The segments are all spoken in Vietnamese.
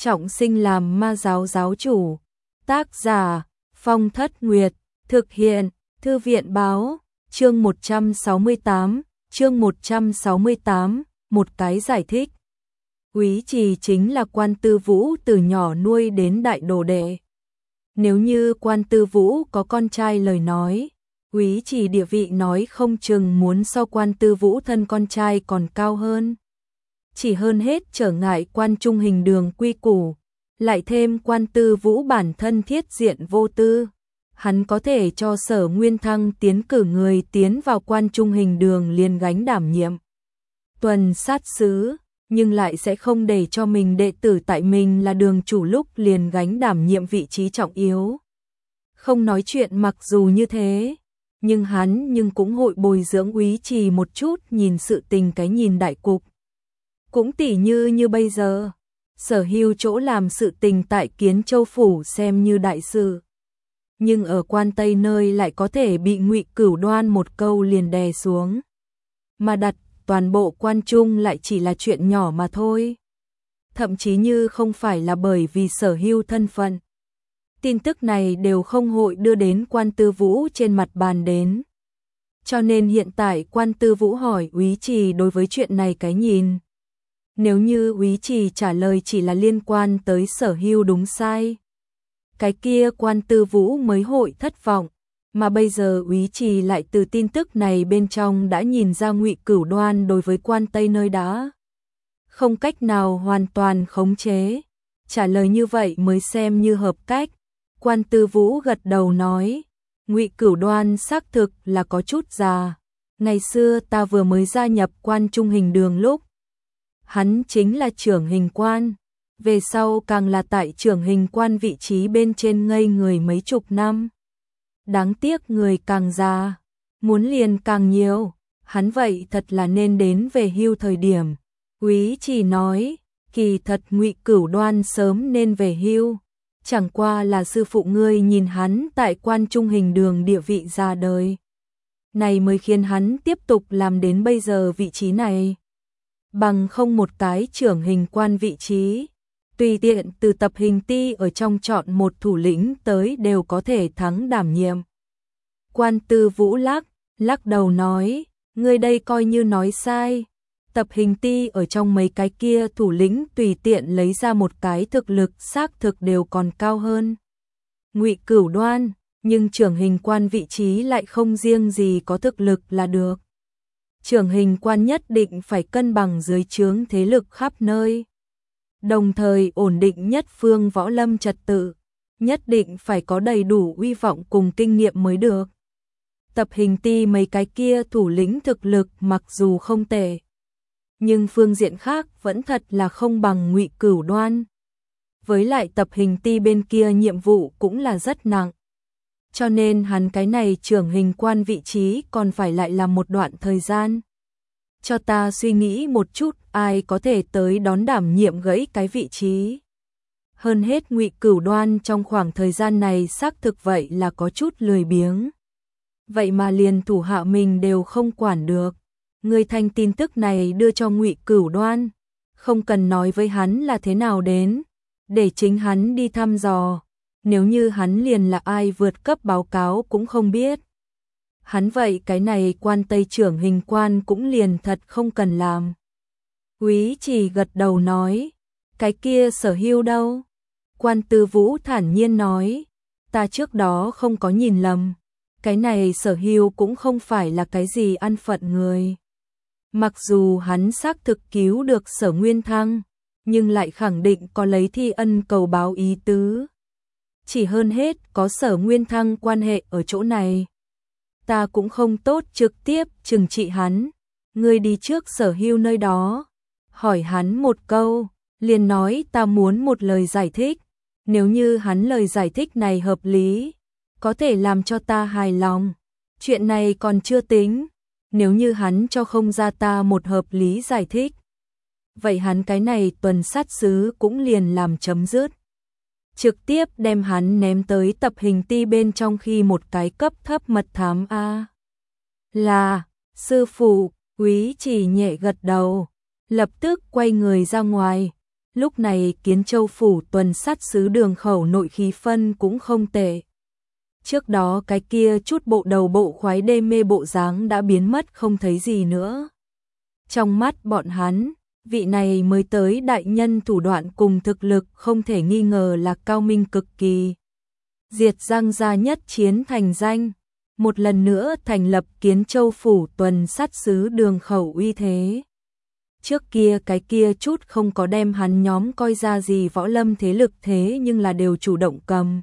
trọng sinh làm ma giáo giáo chủ. Tác giả Phong Thất Nguyệt, thực hiện Thư viện báo, chương 168, một cái giải thích. Úy Trì chính là Quan Tư Vũ từ nhỏ nuôi đến đại đồ đệ. Nếu như Quan Tư Vũ có con trai lời nói, Úy Trì địa vị nói không chừng muốn so Quan Tư Vũ thân con trai còn cao hơn. Chỉ hơn hết trở ngại Quan Trung Hình Đường quy củ, lại thêm Quan Tư Vũ bản thân thiết diện vô tư, hắn có thể cho Sở Nguyên Thăng tiến cử người tiến vào Quan Trung Hình Đường liền gánh đảm nhiệm tuần sát sứ, nhưng lại sẽ không để cho mình đệ tử tại mình là đường chủ lúc liền gánh đảm nhiệm vị trí trọng yếu. Không nói chuyện mặc dù như thế, nhưng hắn cũng hội bồi dưỡng Úy Trì một chút nhìn sự tình cái nhìn đại cục. Cũng tỉ như bây giờ, Sở Hưu chỗ làm sự tình tại Kiến Châu phủ xem như đại sự, nhưng ở Quan Tây nơi lại có thể bị Ngụy Cửu Đoan một câu liền đè xuống, mà đặt toàn bộ Quan Trung lại chỉ là chuyện nhỏ mà thôi. Thậm chí như không phải là bởi vì Sở Hưu thân phận, tin tức này đều không hội đưa đến Quan Tư Vũ trên mặt bàn đến. Cho nên hiện tại Quan Tư Vũ hỏi Úy Trì đối với chuyện này cái nhìn. Nếu như Úy Trì trả lời chỉ là liên quan tới Sở Hưu đúng sai, cái kia Quan Tư Vũ mới hội thất vọng, mà bây giờ Úy Trì lại từ tin tức này bên trong đã nhìn ra Ngụy Cửu Đoan đối với Quan Tây nơi đã không cách nào hoàn toàn khống chế. Trả lời như vậy mới xem như hợp cách. Quan Tư Vũ gật đầu nói, Ngụy Cửu Đoan xác thực là có chút già. Ngày xưa ta vừa mới gia nhập Quan Trung Hình Đường lúc, hắn chính là trưởng hình quan, về sau càng là tại trưởng hình quan vị trí bên trên ngây người mấy chục năm. Đáng tiếc người càng già, muốn liền càng nhiều, hắn vậy thật là nên đến về hưu thời điểm. Úy Trì nói, kỳ thật Ngụy Cửu Đoan sớm nên về hưu, chẳng qua là sư phụ ngươi nhìn hắn tại Quan Trung Hình Đường địa vị ra đời, này mới khiến hắn tiếp tục làm đến bây giờ vị trí này. Bằng không một cái trưởng hình quan vị trí, tùy tiện từ tập hình ti ở trong chọn một thủ lĩnh tới đều có thể thắng đảm nhiệm. Quan Tư Vũ lắc đầu nói, ngươi đây coi như nói sai. Tập hình ti ở trong mấy cái kia thủ lĩnh tùy tiện lấy ra một cái thực lực xác thực đều còn cao hơn Ngụy Cửu Đoan, nhưng trưởng hình quan vị trí lại không riêng gì có thực lực là được. Trưởng hình quan nhất định phải cân bằng dưới trướng thế lực khắp nơi, đồng thời ổn định nhất phương võ lâm trật tự, nhất định phải có đầy đủ uy vọng cùng kinh nghiệm mới được. Tập hình ti mấy cái kia thủ lĩnh thực lực mặc dù không tệ, nhưng phương diện khác vẫn thật là không bằng Ngụy Cửu Đoan. Với lại tập hình ti bên kia nhiệm vụ cũng là rất nặng, cho nên hắn cái này trưởng hình quan vị trí còn phải lại làm một đoạn thời gian. Cho ta suy nghĩ một chút ai có thể tới đón đảm nhiệm gãy cái vị trí. Hơn hết Ngụy Cửu Đoan trong khoảng thời gian này xác thực vậy là có chút lười biếng. Vậy mà liền thủ hạ mình đều không quản được. Người thanh tin tức này đưa cho Ngụy Cửu Đoan, không cần nói với hắn là thế nào đến, để chính hắn đi thăm dò. Nếu như hắn liền là ai vượt cấp báo cáo cũng không biết, hắn vậy cái này Quan Tây trưởng hình quan cũng liền thật không cần làm. Úy Trì gật đầu nói, cái kia Sở Hưu đâu? Quan Tư Vũ thản nhiên nói, ta trước đó không có nhìn lầm, cái này Sở Hưu cũng không phải là cái gì ăn phận người. Mặc dù hắn xác thực cứu được Sở Nguyên Thăng, nhưng lại khẳng định có lấy thi ân cầu báo ý tứ. Chỉ hơn hết có Sở Nguyên Thăng quan hệ ở chỗ này, ta cũng không tốt trực tiếp trừng trị hắn. Ngươi đi trước Sở Hưu nơi đó, hỏi hắn một câu, liền nói ta muốn một lời giải thích. Nếu như hắn lời giải thích này hợp lý, có thể làm cho ta hài lòng, chuyện này còn chưa tính. Nếu như hắn cho không ra ta một hợp lý giải thích, vậy hắn cái này tuần sát sứ cũng liền làm chấm dứt. Trực tiếp đem hắn ném tới tập hình ti bên trong khi một cái cấp thấp mật thám a. Là, sư phụ, Úy Trì nhẹ gật đầu, lập tức quay người ra ngoài, Lúc này Kiến Châu phủ tuần sát sứ Đường Khẩu nội khí phân cũng không tệ. Trước đó cái kia chút bộ đầu bộ khoái đê mê bộ dáng đã biến mất không thấy gì nữa. Trong mắt bọn hắn, vị này mới tới đại nhân thủ đoạn cùng thực lực không thể nghi ngờ là cao minh cực kỳ. Diệt Giang gia nhất chiến thành danh, một lần nữa thành lập Kiến Châu phủ tuần sát sứ Đường Khẩu uy thế. Trước kia cái kia chút không có đem hắn nhóm coi ra gì võ lâm thế lực thế nhưng là đều chủ động cầm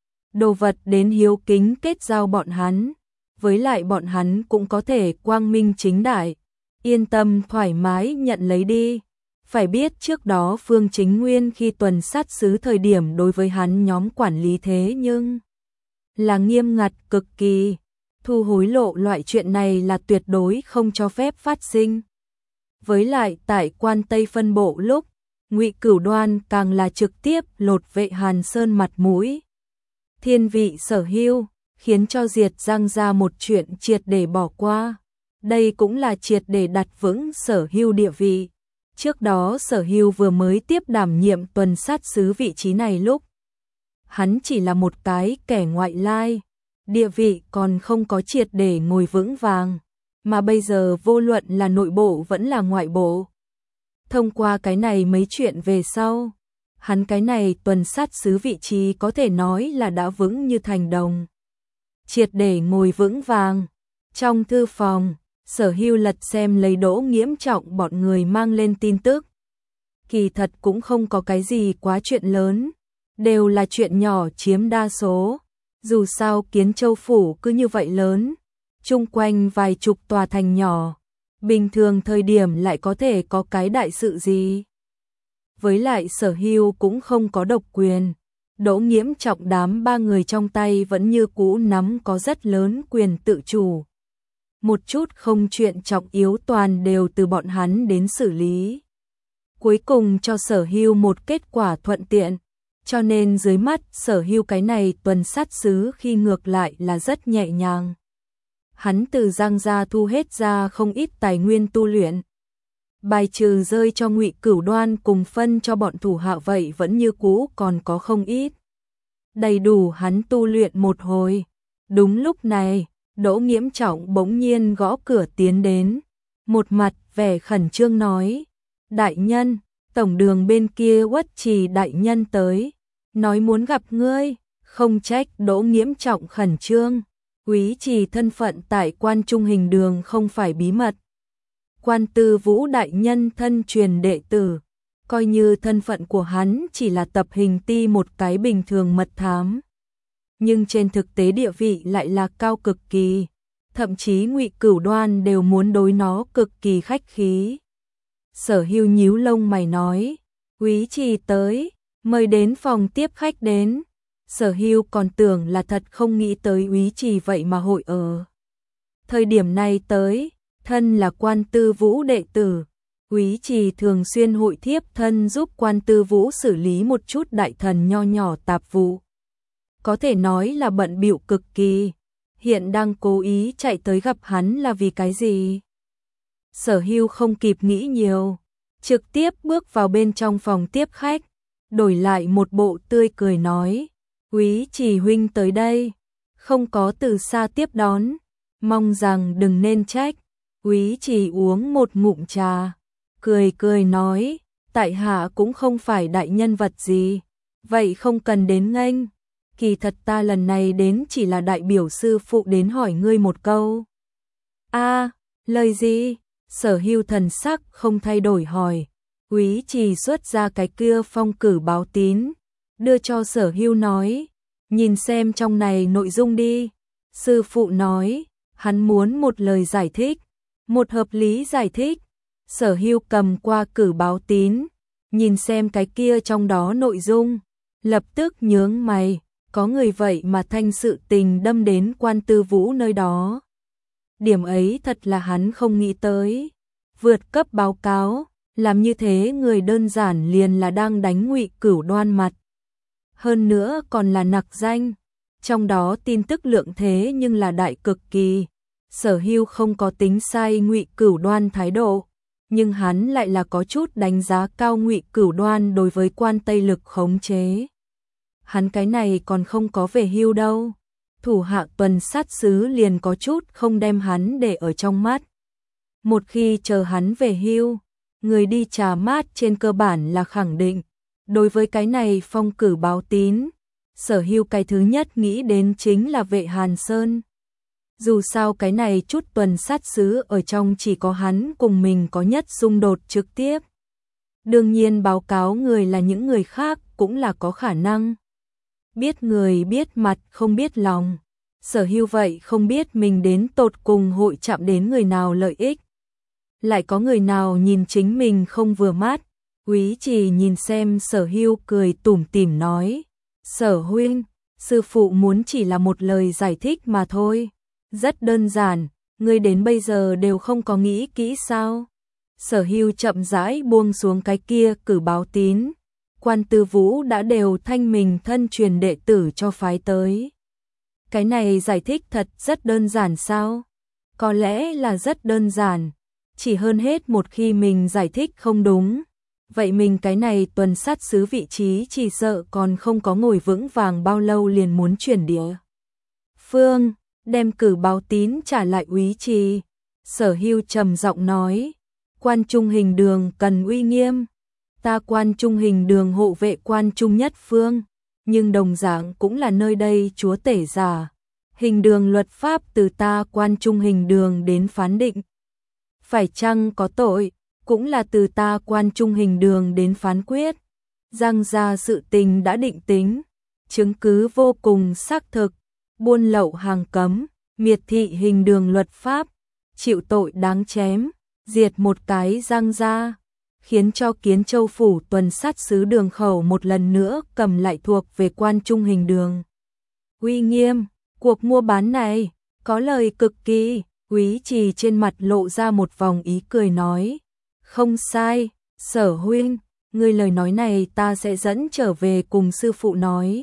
đồ vật đến hiếu kính kết giao bọn hắn, với lại bọn hắn cũng có thể quang minh chính đại, yên tâm thoải mái nhận lấy đi. Phải biết trước đó Phương Chính Nguyên khi tuần sát sứ thời điểm đối với hắn nhóm quản lý thế nhưng là nghiêm ngặt cực kỳ, thu hối lộ loại chuyện này là tuyệt đối không cho phép phát sinh. Với lại tại Quan Tây phân bộ lúc, Ngụy Cửu Đoan càng là trực tiếp lột vệ Hàn Sơn mặt mũi. Thiên vị Sở Hưu, khiến cho Diệt Giang gia một chuyện triệt để bỏ qua. Đây cũng là triệt để đặt vững Sở Hưu địa vị. Trước đó Sở Hưu vừa mới tiếp đảm nhiệm tuần sát sứ vị trí này lúc, hắn chỉ là một cái kẻ ngoại lai, địa vị còn không có triệt để ngồi vững vàng, mà bây giờ vô luận là nội bộ vẫn là ngoại bộ. Thông qua cái này mấy chuyện về sau, hắn cái này tuần sát sứ vị trí có thể nói là đã vững như thành đồng. Triệt để ngồi vững vàng. Trong thư phòng, Sở Hưu lật xem lấy Đỗ Nghiễm Trọng bọn người mang lên tin tức. Kỳ thật cũng không có cái gì quá chuyện lớn, đều là chuyện nhỏ chiếm đa số. Dù sao Kiến Châu phủ cứ như vậy lớn, chung quanh vài chục tòa thành nhỏ, bình thường thời điểm lại có thể có cái đại sự gì. Với lại Sở Hưu cũng không có độc quyền, Đỗ Nghiễm Trọng đám ba người trong tay vẫn như cũ nắm có rất lớn quyền tự chủ. Một chút không chuyện trọng yếu toàn đều từ bọn hắn đến xử lý. Cuối cùng cho Sở Hưu một kết quả thuận tiện, cho nên dưới mắt Sở Hưu cái này tuần sát sứ khi ngược lại là rất nhẹ nhàng. Hắn từ Giang gia thu hết ra không ít tài nguyên tu luyện. Bài trừ rơi cho Ngụy Cửu Đoan cùng phân cho bọn thủ hạ vậy vẫn như cũ còn có không ít. Đầy đủ hắn tu luyện một hồi. Đúng lúc này, Đỗ Nghiễm Trọng bỗng nhiên gõ cửa tiến đến. Một mặt vẻ khẩn trương nói, đại nhân, tổng đường bên kia Uất Trì đại nhân tới, nói muốn gặp ngươi. Không trách Đỗ Nghiễm Trọng khẩn trương. Úy Trì thân phận tại Quan Trung Hình Đường không phải bí mật. Quan Tư Vũ đại nhân thân truyền đệ tử, coi như thân phận của hắn chỉ là tập hình ti một cái bình thường mật thám. Nhưng trên thực tế địa vị lại là cao cực kỳ, thậm chí Ngụy Cửu Đoan đều muốn đối nó cực kỳ khách khí. Sở Hưu nhíu lông mày nói, Úy Trì tới, mời đến phòng tiếp khách đến. Sở Hưu còn tưởng là thật không nghĩ tới Úy Trì vậy mà hội ở thời điểm này tới. Thân là Quan Tư Vũ đệ tử, Úy Trì thường xuyên hội thiếp thân giúp Quan Tư Vũ xử lý một chút đại thần nho nhỏ tạp vụ. Có thể nói là bận bịu cực kỳ, hiện đang cố ý chạy tới gặp hắn là vì cái gì? Sở Hưu không kịp nghĩ nhiều, trực tiếp bước vào bên trong phòng tiếp khách, đổi lại một bộ tươi cười nói, Úy Trì huynh tới đây, không có từ xa tiếp đón, mong rằng đừng nên trách. Úy Trì uống một ngụm trà, cười cười nói, tại hạ cũng không phải đại nhân vật gì, vậy không cần đến nghênh. Kỳ thật ta lần này đến chỉ là đại biểu sư phụ đến hỏi ngươi một câu. A, lời gì? Sở Hưu thần sắc không thay đổi hỏi. Úy Trì xuất ra cái kia phong cử báo tín, đưa cho Sở Hưu nói, nhìn xem trong này nội dung đi. Sư phụ nói, hắn muốn một lời giải thích. Một hợp lý giải thích. Sở Hưu cầm qua cử báo tín, nhìn xem cái kia trong đó nội dung, lập tức nhướng mày, có người vậy mà thanh sự tình đâm đến Quan Tư Vũ nơi đó. Điểm ấy thật là hắn không nghĩ tới. Vượt cấp báo cáo, làm như thế người đơn giản liền là đang đánh Ngụy Cửu Đoan mặt. Hơn nữa còn là nặc danh, trong đó tin tức lượng thế nhưng là đại cực kỳ. Sở Hưu không có tính sai Ngụy Cửu Đoan thái độ, nhưng hắn lại là có chút đánh giá cao Ngụy Cửu Đoan đối với Quan Tây lực khống chế. Hắn cái này còn không có về hưu đâu. Thủ hạ tuần sát sứ liền có chút không đem hắn để ở trong mắt. Một khi chờ hắn về hưu, người đi trà mát trên cơ bản là khẳng định. Đối với cái này phong cử báo tín, Sở Hưu cái thứ nhất nghĩ đến chính là Vệ Hàn Sơn. Dù sao cái này chút tuần sát sứ ở trong chỉ có hắn cùng mình có nhất xung đột trực tiếp. Đương nhiên báo cáo người là những người khác cũng là có khả năng. Biết người biết mặt không biết lòng. Sở Hưu vậy không biết mình đến tột cùng hội chạm đến người nào lợi ích. Lại có người nào nhìn chính mình không vừa mắt. Úy Trì nhìn xem Sở Hưu cười tủm tỉm nói. Sở huynh, sư phụ muốn chỉ là một lời giải thích mà thôi. Rất đơn giản, ngươi đến bây giờ đều không có nghĩ kỹ sao. Sở Hưu chậm rãi buông xuống cái kia cử báo tín. Quan Tư Vũ đã đều thanh mình thân truyền đệ tử cho phái tới. Cái này giải thích thật rất đơn giản sao? Có lẽ là rất đơn giản. Chỉ hơn hết một khi mình giải thích không đúng. Vậy mình cái này tuần sát sứ vị trí chỉ sợ còn không có ngồi vững vàng bao lâu liền muốn chuyển địa phương, đem cử báo tín trả lại Úy Trì. Sở Hưu trầm giọng nói, Quan Trung Hình Đường cần uy nghiêm. Ta Quan Trung Hình Đường hộ vệ Quan Trung nhất phương, nhưng đồng dạng cũng là nơi đây chúa tể giả. Hình đường luật pháp từ ta Quan Trung Hình Đường đến phán định. Phải chăng có tội, cũng là từ ta Quan Trung Hình Đường đến phán quyết. Giang gia sự tình đã định tính, chứng cứ vô cùng xác thực, buôn lậu hàng cấm, miệt thị hình đường luật pháp, chịu tội đáng chém, diệt một cái Giang gia, khiến cho Kiến Châu phủ tuần sát sứ Đường Khẩu một lần nữa cầm lại thuộc về Quan Trung Hình Đường. Uy nghiêm, cuộc mua bán này có lời cực kỳ. Úy Trì trên mặt lộ ra một vòng ý cười nói, không sai, Sở huynh, ngươi lời nói này ta sẽ dẫn trở về cùng sư phụ nói.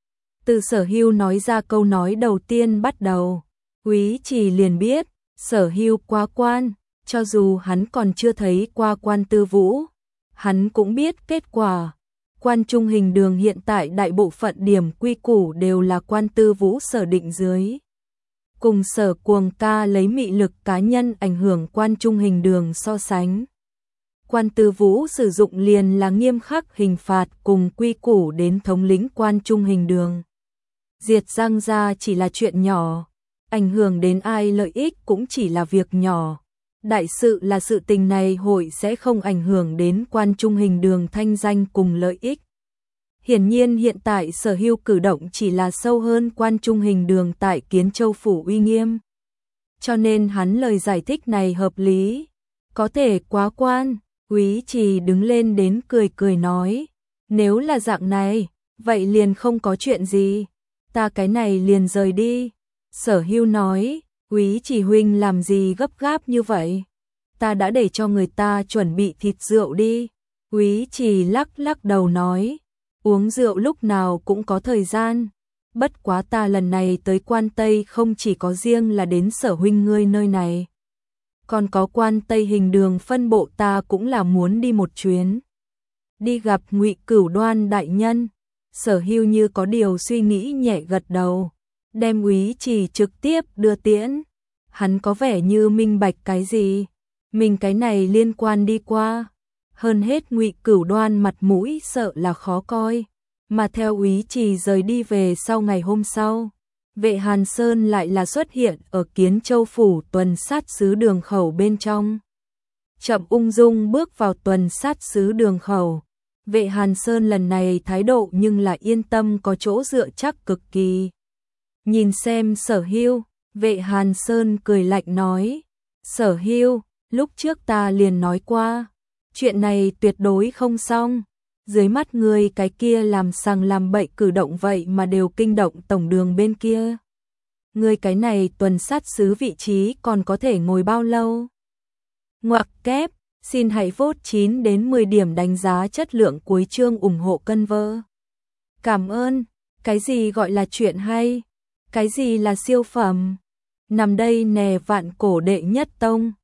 Từ Sở Hưu nói ra câu nói đầu tiên bắt đầu, Úy Trì liền biết, Sở Hưu quá quan, cho dù hắn còn chưa thấy qua Quan Tư Vũ, hắn cũng biết kết quả. Quan Trung Hình Đường hiện tại đại bộ phận điểm quy củ đều là Quan Tư Vũ sở định dưới. Cùng Sở Cuồng ca lấy mị lực cá nhân ảnh hưởng Quan Trung Hình Đường so sánh. Quan Tư Vũ sử dụng liền là nghiêm khắc hình phạt cùng quy củ đến thống lĩnh Quan Trung Hình Đường. Diệt Giang gia chỉ là chuyện nhỏ, ảnh hưởng đến ai lợi ích cũng chỉ là việc nhỏ. Đại sự là sự tình này hội sẽ không ảnh hưởng đến Quan Trung Hình Đường thanh danh cùng lợi ích. Hiển nhiên hiện tại Sở Hưu cử động chỉ là sâu hơn Quan Trung Hình Đường tại Kiến Châu phủ uy nghiêm. Cho nên hắn lời giải thích này hợp lý. Có thể quá quan, Úy Trì đứng lên đến cười cười nói. Nếu là dạng này, vậy liền không có chuyện gì. Ta cái này liền rời đi. Sở Hưu nói, Úy Trì huynh làm gì gấp gáp như vậy? Ta đã để cho người ta chuẩn bị thịt rượu đi. Úy Trì lắc lắc đầu nói. Uống rượu lúc nào cũng có thời gian. Bất quá ta lần này tới Quan Tây không chỉ có riêng là đến Sở huynh ngươi nơi này. Còn có Quan Tây Hình Đường phân bộ ta cũng là muốn đi một chuyến. Đi gặp Ngụy Cửu Đoan đại nhân. Sở Hưu như có điều suy nghĩ nhẹ gật đầu. Đem Úy Trì trực tiếp đưa tiễn. Hắn có vẻ như minh bạch cái gì. Mình cái này liên quan đi qua. Hơn hết Ngụy Cửu Đoan mặt mũi sợ là khó coi, mà theo Úy Trì rời đi về sau ngày hôm sau, Vệ Hàn Sơn lại là xuất hiện ở Kiến Châu phủ tuần sát sứ Đường Khẩu bên trong. Chậm ung dung bước vào tuần sát sứ Đường Khẩu, Vệ Hàn Sơn lần này thái độ nhưng là yên tâm có chỗ dựa chắc cực kỳ. Nhìn xem Sở Hưu, Vệ Hàn Sơn cười lạnh nói, Sở Hưu, lúc trước ta liền nói qua. Chuyện này tuyệt đối không xong. Dưới mắt người cái kia làm sằng làm bậy cử động vậy mà đều kinh động tổng đường bên kia. Người cái này tuần sát sứ vị trí còn có thể ngồi bao lâu? Ngoặc kép, xin hãy vote 9 đến 10 điểm đánh giá chất lượng cuối chương ủng hộ cân vơ. Cảm ơn. Cái gì gọi là chuyện hay? Cái gì là siêu phẩm? Nằm đây nè vạn cổ đệ nhất tông.